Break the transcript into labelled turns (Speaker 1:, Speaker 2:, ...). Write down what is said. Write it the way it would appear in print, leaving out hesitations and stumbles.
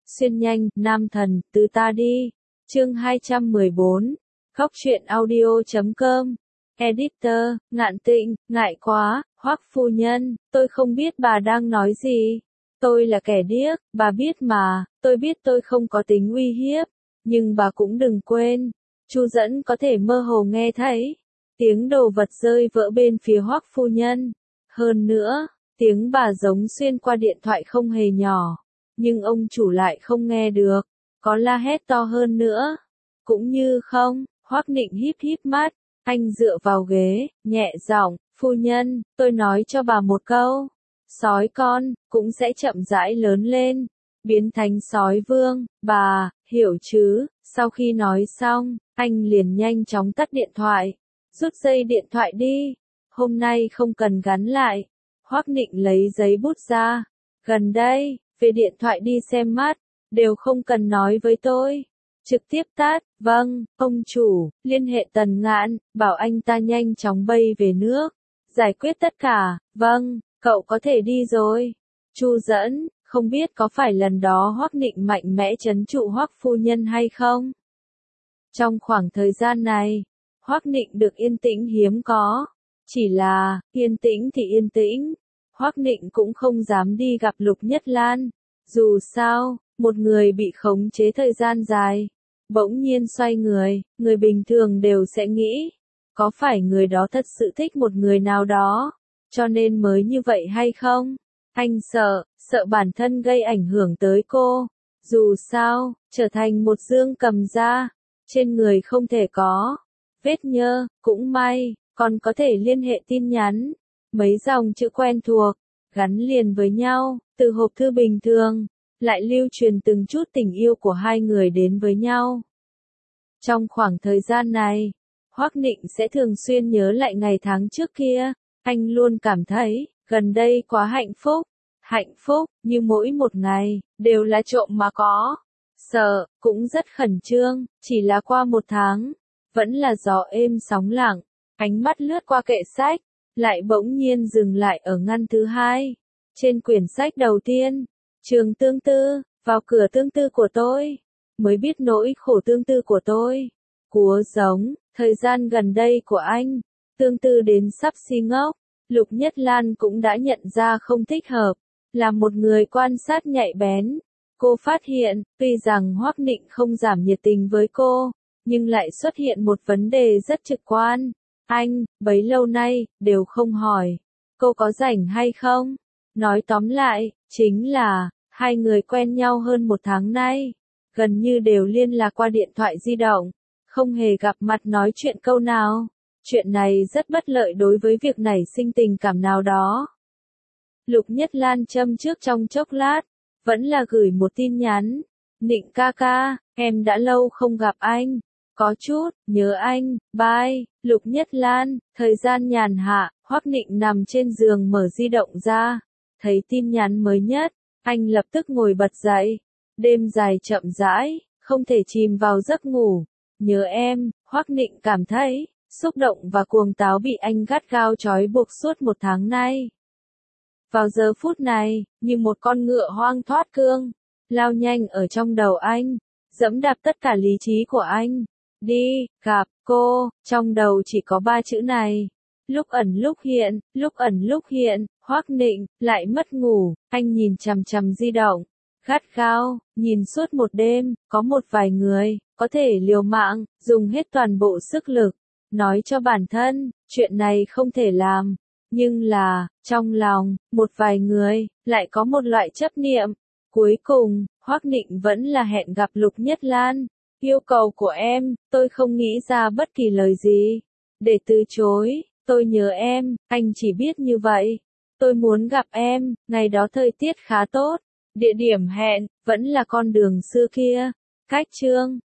Speaker 1: Xuyên nhanh, nam thần, từ ta đi. Chương 214. Góc truyện audio.com. Editor, Ngạn Tịnh, ngại quá, Hoắc phu nhân, tôi không biết bà đang nói gì. Tôi là kẻ điếc, bà biết mà, tôi biết tôi không có tính uy hiếp, nhưng bà cũng đừng quên, Chu Dẫn có thể mơ hồ nghe thấy tiếng đồ vật rơi vỡ bên phía Hoắc phu nhân. Hơn nữa, tiếng bà giống xuyên qua điện thoại không hề nhỏ, nhưng ông chủ lại không nghe được, có la hét to hơn nữa, cũng như không. Hoắc Nịnh híp híp mắt, anh dựa vào ghế, nhẹ giọng, phu nhân, tôi nói cho bà một câu, sói con, cũng sẽ chậm rãi lớn lên, biến thành sói vương, bà, hiểu chứ? Sau khi nói xong, anh liền nhanh chóng tắt điện thoại, rút dây điện thoại đi, hôm nay không cần gắn lại. Hoắc Nịnh lấy giấy bút ra, gần đây, về điện thoại đi xem mắt, đều không cần nói với tôi. Trực tiếp tắt, vâng, ông chủ, liên hệ Tần Ngạn, bảo anh ta nhanh chóng bay về nước, giải quyết tất cả, vâng, cậu có thể đi rồi. Chu Dẫn, không biết có phải lần đó Hoắc Nịnh mạnh mẽ trấn trụ Hoắc phu nhân hay không? Trong khoảng thời gian này, Hoắc Nịnh được yên tĩnh hiếm có, chỉ là, yên tĩnh thì yên tĩnh, Hoắc Nịnh cũng không dám đi gặp Lục Nhất Lan, dù sao, một người bị khống chế thời gian dài, bỗng nhiên xoay người, người bình thường đều sẽ nghĩ, có phải người đó thật sự thích một người nào đó, cho nên mới như vậy hay không? Anh sợ bản thân gây ảnh hưởng tới cô, dù sao, trở thành một dương cầm da, trên người không thể có vết nhơ, cũng may, còn có thể liên hệ tin nhắn, mấy dòng chữ quen thuộc, gắn liền với nhau, từ hộp thư bình thường, lại lưu truyền từng chút tình yêu của hai người đến với nhau. Trong khoảng thời gian này, Hoắc Nịnh sẽ thường xuyên nhớ lại ngày tháng trước kia, anh luôn cảm thấy, gần đây quá hạnh phúc, như mỗi một ngày, đều là trộm mà có. Sợ, cũng rất khẩn trương, chỉ là qua một tháng, vẫn là gió êm sóng lặng, ánh mắt lướt qua kệ sách, lại bỗng nhiên dừng lại ở ngăn thứ hai. Trên quyển sách đầu tiên, Trường Tương Tư, vào cửa tương tư của tôi, mới biết nỗi khổ tương tư của tôi. Cúa giống, thời gian gần đây của anh, tương tư đến sắp si ngốc, Lục Nhất Lan cũng đã nhận ra không thích hợp, là một người quan sát nhạy bén. Cô phát hiện, tuy rằng Hoắc Nịnh không giảm nhiệt tình với cô, nhưng lại xuất hiện một vấn đề rất trực quan. Anh, bấy lâu nay, đều không hỏi, cô có rảnh hay không? Nói tóm lại, chính là, hai người quen nhau hơn một tháng nay, gần như đều liên lạc qua điện thoại di động, không hề gặp mặt nói chuyện câu nào. Chuyện này rất bất lợi đối với việc nảy sinh tình cảm nào đó. Lục Nhất Lan châm trước trong chốc lát, vẫn là gửi một tin nhắn. Nịnh ca ca, em đã lâu không gặp anh, có chút, nhớ anh, bye. Lục Nhất Lan, thời gian nhàn hạ, Hoắc Nịnh nằm trên giường mở di động ra, thấy tin nhắn mới nhất, anh lập tức ngồi bật dậy. Đêm dài chậm rãi, không thể chìm vào giấc ngủ. Nhớ em, Hoắc Nịnh cảm thấy, xúc động và cuồng táo bị anh gắt gao trói buộc suốt một tháng nay. Vào giờ phút này, như một con ngựa hoang thoát cương, lao nhanh ở trong đầu anh, dẫm đạp tất cả lý trí của anh. Đi, gặp cô, trong đầu chỉ có ba chữ này. Lúc ẩn lúc hiện, Hoắc Nịnh, lại mất ngủ, anh nhìn chằm chằm di động, gắt gao, nhìn suốt một đêm, có một vài người, có thể liều mạng, dùng hết toàn bộ sức lực, nói cho bản thân, chuyện này không thể làm. Nhưng là, trong lòng, một vài người, lại có một loại chấp niệm. Cuối cùng, Hoắc Nịnh vẫn là hẹn gặp Lục Nhất Lan. Yêu cầu của em, tôi không nghĩ ra bất kỳ lời gì để từ chối, tôi nhớ em, anh chỉ biết như vậy. Tôi muốn gặp em, ngày đó thời tiết khá tốt, địa điểm hẹn, vẫn là con đường xưa kia. Cách chương